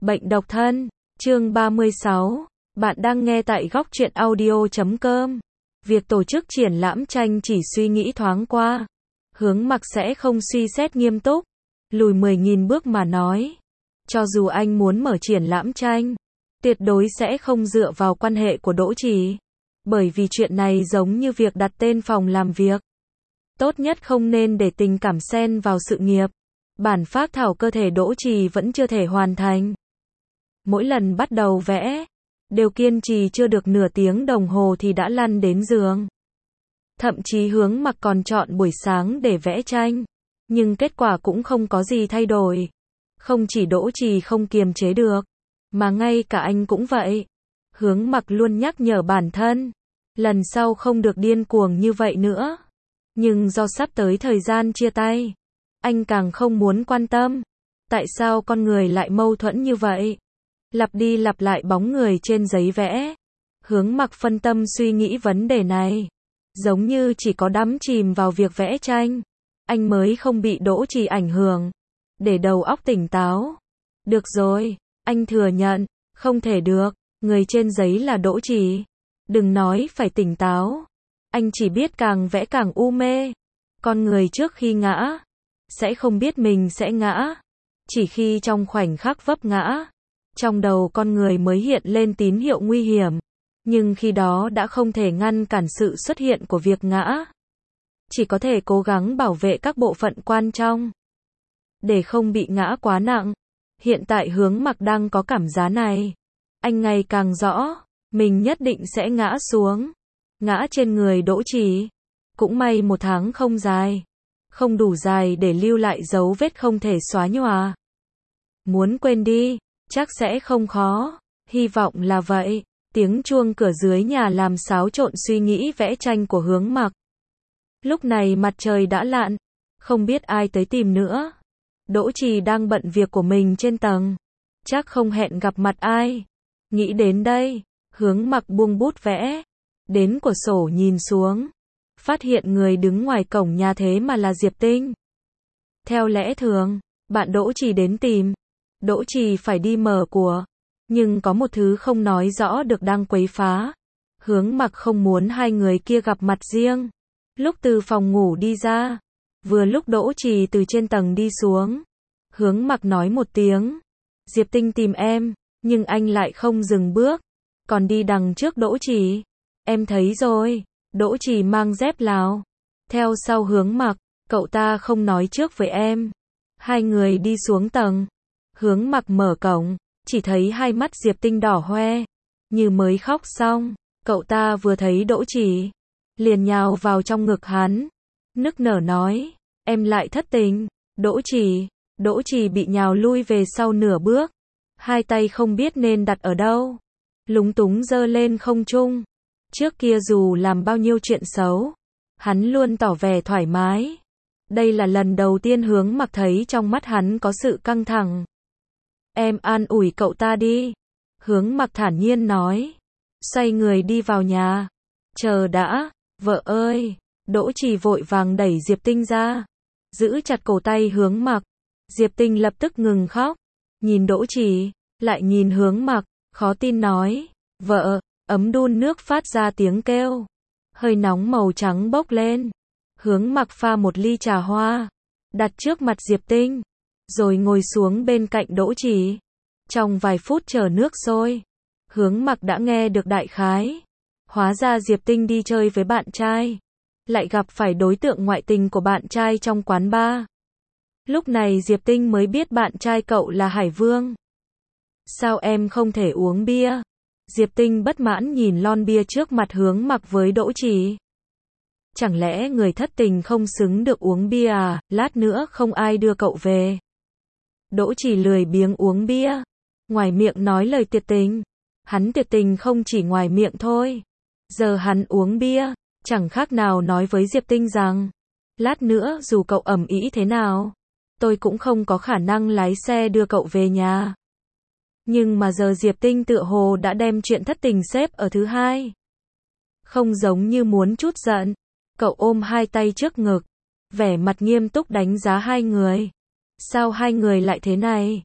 Bệnh độc thân, chương 36. Bạn đang nghe tại góc truyện audio.com. Việc tổ chức triển lãm tranh chỉ suy nghĩ thoáng qua. Hướng Mặc sẽ không suy xét nghiêm túc. Lùi 10.000 bước mà nói. Cho dù anh muốn mở triển lãm tranh, tuyệt đối sẽ không dựa vào quan hệ của Đỗ Trì. Bởi vì chuyện này giống như việc đặt tên phòng làm việc. Tốt nhất không nên để tình cảm xen vào sự nghiệp. Bản phác thảo cơ thể Đỗ Trì vẫn chưa thể hoàn thành. Mỗi lần bắt đầu vẽ, đều kiên trì chưa được nửa tiếng đồng hồ thì đã lăn đến giường. Thậm chí Hướng Mặc còn chọn buổi sáng để vẽ tranh. Nhưng kết quả cũng không có gì thay đổi. Không chỉ Đỗ Trì không kiềm chế được, mà ngay cả anh cũng vậy. Hướng Mặc luôn nhắc nhở bản thân, lần sau không được điên cuồng như vậy nữa. Nhưng do sắp tới thời gian chia tay, anh càng không muốn quan tâm. Tại sao con người lại mâu thuẫn như vậy? Lặp đi lặp lại bóng người trên giấy vẽ. Hướng Mặc phân tâm suy nghĩ vấn đề này. Giống như chỉ có đắm chìm vào việc vẽ tranh, anh mới không bị Đỗ Trì ảnh hưởng. Để đầu óc tỉnh táo. Được rồi, anh thừa nhận, không thể được, người trên giấy là Đỗ Trì. Đừng nói phải tỉnh táo. Anh chỉ biết càng vẽ càng u mê. Con người trước khi ngã, sẽ không biết mình sẽ ngã. Chỉ khi trong khoảnh khắc vấp ngã, trong đầu con người mới hiện lên tín hiệu nguy hiểm. Nhưng khi đó đã không thể ngăn cản sự xuất hiện của việc ngã. Chỉ có thể cố gắng bảo vệ các bộ phận quan trọng, để không bị ngã quá nặng. Hiện tại Hướng Mặc đang có cảm giác này. Anh ngày càng rõ, mình nhất định sẽ ngã xuống. Ngã trên người Đỗ Trì. Cũng may 1 tháng không dài. Không đủ dài để lưu lại dấu vết không thể xóa nhòa. Muốn quên đi, chắc sẽ không khó. Hy vọng là vậy. Tiếng chuông cửa dưới nhà làm xáo trộn suy nghĩ vẽ tranh của Hướng Mặc. Lúc này mặt trời đã lặn. Không biết ai tới tìm nữa. Đỗ Trì đang bận việc của mình trên tầng. Chắc không hẹn gặp mặt ai. Nghĩ đến đây, Hướng Mặc buông bút vẽ. Đến cửa sổ nhìn xuống. Phát hiện người đứng ngoài cổng nhà thế mà là Diệp Tinh. Theo lẽ thường, bạn Đỗ Trì đến tìm. Đỗ Trì phải đi mở của. Nhưng có một thứ không nói rõ được đang quấy phá. Hướng Mặc không muốn hai người kia gặp mặt riêng. Lúc từ phòng ngủ đi ra, vừa lúc Đỗ Trì từ trên tầng đi xuống, Hướng Mặc nói một tiếng. Diệp Tinh tìm em, nhưng anh lại không dừng bước. Còn đi đằng trước Đỗ Trì. Em thấy rồi. Đỗ Trì mang dép Lào. Theo sau Hướng Mặc, cậu ta không nói trước với em. Hai người đi xuống tầng. Hướng Mặc mở cổng, chỉ thấy hai mắt Diệp Tinh đỏ hoe, như mới khóc xong. Cậu ta vừa thấy Đỗ Trì, liền nhào vào trong ngực hắn, nức nở nói, em lại thất tình. Đỗ Trì bị nhào lui về sau nửa bước, hai tay không biết nên đặt ở đâu, lúng túng giơ lên không trung. Trước kia dù làm bao nhiêu chuyện xấu, hắn luôn tỏ vẻ thoải mái. Đây là lần đầu tiên Hướng Mặc thấy trong mắt hắn có sự căng thẳng. Em an ủi cậu ta đi. Hướng Mặc thản nhiên nói. Xoay người đi vào nhà. Chờ đã, vợ ơi. Đỗ Trì vội vàng đẩy Diệp Tinh ra, giữ chặt cổ tay Hướng Mặc. Diệp Tinh lập tức ngừng khóc. Nhìn Đỗ Trì, lại nhìn Hướng Mặc, khó tin nói. Vợ, ấm đun nước phát ra tiếng kêu. Hơi nóng màu trắng bốc lên. Hướng Mặc pha một ly trà hoa, đặt trước mặt Diệp Tinh, rồi ngồi xuống bên cạnh Đỗ Trì. Trong vài phút chờ nước sôi, Hướng Mặc đã nghe được đại khái. Hóa ra Diệp Tinh đi chơi với bạn trai, lại gặp phải đối tượng ngoại tình của bạn trai trong quán bar. Lúc này Diệp Tinh mới biết bạn trai cậu là Hải Vương. Sao em không thể uống bia? Diệp Tinh bất mãn nhìn lon bia trước mặt Hướng Mặc với Đỗ Trì. Chẳng lẽ người thất tình không xứng được uống bia à? Lát nữa không ai đưa cậu về. Đỗ Trì lười biếng uống bia, ngoài miệng nói lời tuyệt tình. Hắn tuyệt tình không chỉ ngoài miệng thôi. Giờ hắn uống bia, chẳng khác nào nói với Diệp Tinh rằng, lát nữa dù cậu ầm ĩ thế nào, tôi cũng không có khả năng lái xe đưa cậu về nhà. Nhưng mà giờ Diệp Tinh tựa hồ đã đem chuyện thất tình xếp ở thứ hai. Không giống như muốn trút giận, cậu ôm hai tay trước ngực, vẻ mặt nghiêm túc đánh giá hai người. Sao hai người lại thế này?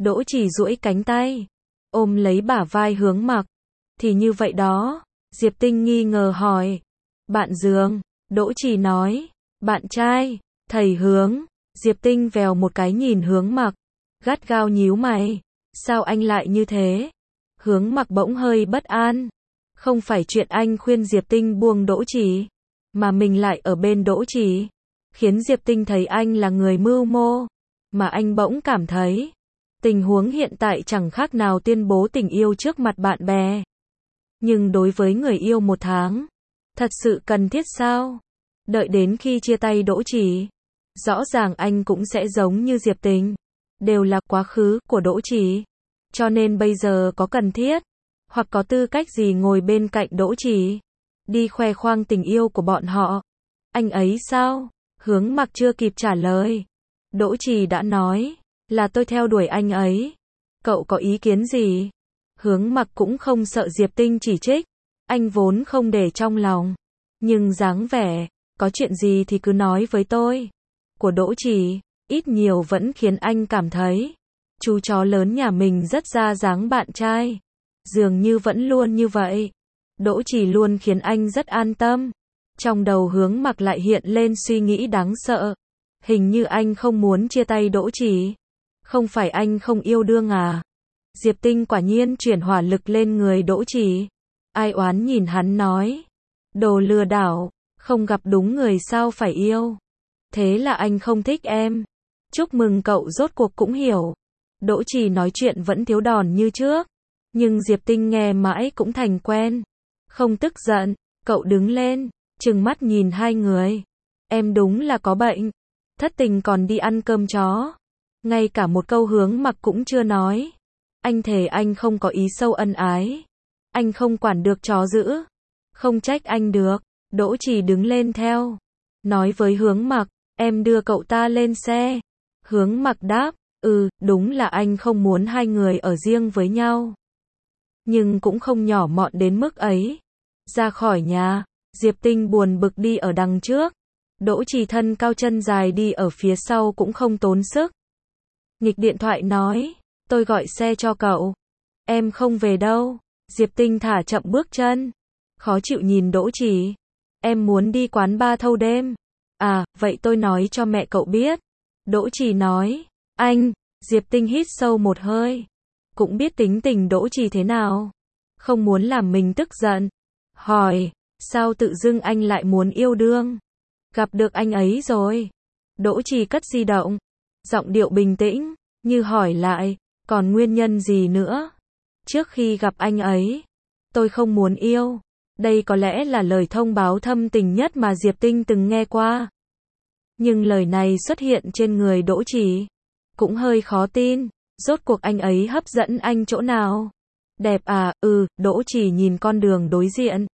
Đỗ Chỉ duỗi cánh tay, ôm lấy bả vai Hướng Mặc. Thì như vậy đó, Diệp Tinh nghi ngờ hỏi. Bạn giường, Đỗ Chỉ nói. Bạn trai, thầy Hướng. Diệp Tinh vèo một cái nhìn Hướng Mặc, gắt gao nhíu mày. Sao anh lại như thế? Hướng Mặc bỗng hơi bất an. Không phải chuyện anh khuyên Diệp Tinh buông Đỗ Chỉ, mà mình lại ở bên Đỗ Chỉ, khiến Diệp Tinh thấy anh là người mưu mô, mà anh bỗng cảm thấy tình huống hiện tại chẳng khác nào tuyên bố tình yêu trước mặt bạn bè. Nhưng đối với người yêu 1 tháng, thật sự cần thiết sao? Đợi đến khi chia tay Đỗ Chỉ, rõ ràng anh cũng sẽ giống như Diệp Tinh, đều là quá khứ của Đỗ Chỉ. Cho nên bây giờ có cần thiết, hoặc có tư cách gì ngồi bên cạnh Đỗ Chỉ, đi khoe khoang tình yêu của bọn họ? Anh ấy sao? Hướng Mặc chưa kịp trả lời, Đỗ Chỉ đã nói, là tôi theo đuổi anh ấy. Cậu có ý kiến gì? Hướng Mặc cũng không sợ Diệp Tinh chỉ trích, anh vốn không để trong lòng, nhưng dáng vẻ, có chuyện gì thì cứ nói với tôi, của Đỗ Chỉ, ít nhiều vẫn khiến anh cảm thấy, chú chó lớn nhà mình rất ra dáng bạn trai. Dường như vẫn luôn như vậy. Đỗ Chỉ luôn khiến anh rất an tâm. Trong đầu Hướng Mặc lại hiện lên suy nghĩ đáng sợ. Hình như anh không muốn chia tay Đỗ Chỉ. Không phải anh không yêu đương à? Diệp Tinh quả nhiên chuyển hỏa lực lên người Đỗ Chỉ. Ai oán nhìn hắn nói. Đồ lừa đảo, không gặp đúng người sao phải yêu. Thế là anh không thích em. Chúc mừng cậu rốt cuộc cũng hiểu. Đỗ Chỉ nói chuyện vẫn thiếu đòn như trước. Nhưng Diệp Tinh nghe mãi cũng thành quen. Không tức giận, cậu đứng lên, trừng mắt nhìn hai người. Em đúng là có bệnh. Thất tình còn đi ăn cơm chó. Ngay cả một câu Hướng Mặc cũng chưa nói. Anh thề anh không có ý sâu ân ái. Anh không quản được chó dữ. Không trách anh được. Đỗ Chỉ đứng lên theo. Nói với Hướng Mặc, em đưa cậu ta lên xe. Hướng Mặc đáp, đúng là anh không muốn hai người ở riêng với nhau. Nhưng cũng không nhỏ mọn đến mức ấy. Ra khỏi nhà, Diệp Tinh buồn bực đi ở đằng trước. Đỗ Chỉ thân cao chân dài đi ở phía sau cũng không tốn sức. Nghịch điện thoại nói, tôi gọi xe cho cậu. Em không về đâu. Diệp Tinh thả chậm bước chân. Khó chịu nhìn Đỗ Chỉ. Em muốn đi quán bar thâu đêm. À, vậy tôi nói cho mẹ cậu biết. Đỗ Chỉ nói, anh. Diệp Tinh hít sâu một hơi. Cũng biết tính tình Đỗ Chỉ thế nào. Không muốn làm mình tức giận. Hỏi, sao tự dưng anh lại muốn yêu đương? Gặp được anh ấy rồi. Đỗ Chỉ cất di động. Giọng điệu bình tĩnh, như hỏi lại, còn nguyên nhân gì nữa? Trước khi gặp anh ấy, tôi không muốn yêu. Đây có lẽ là lời thông báo thâm tình nhất mà Diệp Tinh từng nghe qua. Nhưng lời này xuất hiện trên người Đỗ Chỉ, cũng hơi khó tin. Rốt cuộc anh ấy hấp dẫn anh chỗ nào? Đẹp à? Đỗ Chỉ nhìn con đường đối diện.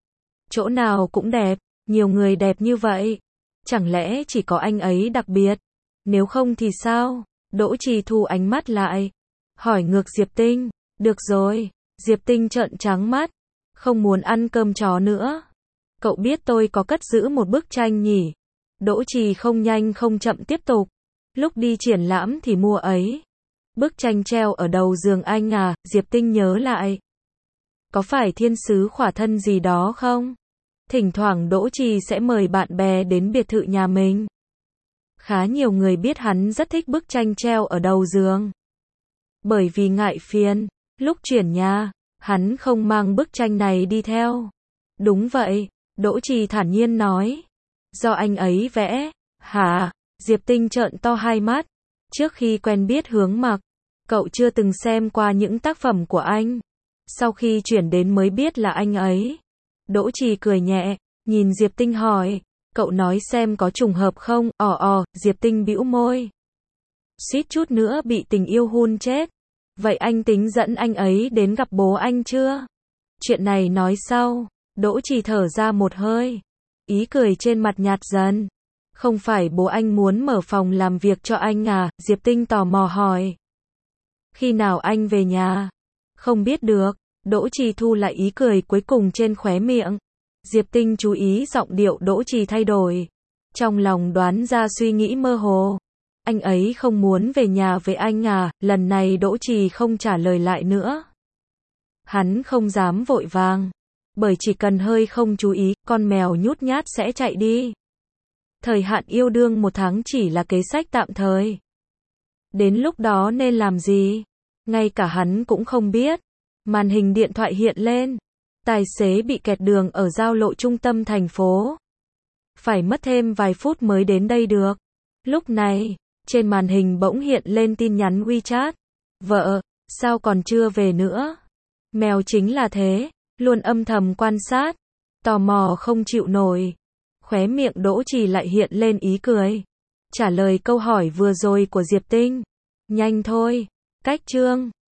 Chỗ nào cũng đẹp, nhiều người đẹp như vậy. Chẳng lẽ chỉ có anh ấy đặc biệt? Nếu không thì sao? Đỗ Chỉ thu ánh mắt lại. Hỏi ngược Diệp Tinh. Được rồi. Diệp Tinh trợn trắng mắt. Không muốn ăn cơm chó nữa. Cậu biết tôi có cất giữ một bức tranh nhỉ? Đỗ Chỉ không nhanh không chậm tiếp tục. Lúc đi triển lãm thì mua ấy. Bức tranh treo ở đầu giường anh à? Diệp Tinh nhớ lại. Có phải thiên sứ khỏa thân gì đó không? Thỉnh thoảng Đỗ Chỉ sẽ mời bạn bè đến biệt thự nhà mình. Khá nhiều người biết hắn rất thích bức tranh treo ở đầu giường. Bởi vì ngại phiền, lúc chuyển nhà, hắn không mang bức tranh này đi theo. Đúng vậy, Đỗ Chỉ thản nhiên nói. Do anh ấy vẽ. Hả? Diệp Tinh trợn to hai mắt. Trước khi quen biết Hướng Mặc, cậu chưa từng xem qua những tác phẩm của anh. Sau khi chuyển đến mới biết là anh ấy. Đỗ Chỉ cười nhẹ, nhìn Diệp Tinh hỏi, cậu nói xem có trùng hợp không? Diệp Tinh bĩu môi. Suýt chút nữa bị tình yêu hun chết. Vậy anh tính dẫn anh ấy đến gặp bố anh chưa? Chuyện này nói sau. Đỗ Chỉ thở ra một hơi. Ý cười trên mặt nhạt dần. Không phải bố anh muốn mở phòng làm việc cho anh à? Diệp Tinh tò mò hỏi. Khi nào anh về nhà? Không biết được. Đỗ Chỉ thu lại ý cười cuối cùng trên khóe miệng. Diệp Tinh chú ý giọng điệu Đỗ Chỉ thay đổi. Trong lòng đoán ra suy nghĩ mơ hồ. Anh ấy không muốn về nhà với anh à? Lần này Đỗ Trì không trả lời lại nữa. Hắn không dám vội vàng, bởi chỉ cần hơi không chú ý, con mèo nhút nhát sẽ chạy đi. Thời hạn yêu đương 1 tháng chỉ là kế sách tạm thời. Đến lúc đó nên làm gì? Ngay cả hắn cũng không biết. Màn hình điện thoại hiện lên. Tài xế bị kẹt đường ở giao lộ trung tâm thành phố. Phải mất thêm vài phút mới đến đây được. Lúc này, trên màn hình bỗng hiện lên tin nhắn WeChat. Vợ, sao còn chưa về nữa? Mèo chính là thế, luôn âm thầm quan sát, tò mò không chịu nổi. Khóe miệng Đỗ Trì lại hiện lên ý cười. Trả lời câu hỏi vừa rồi của Diệp Tinh. Nhanh thôi, cách chương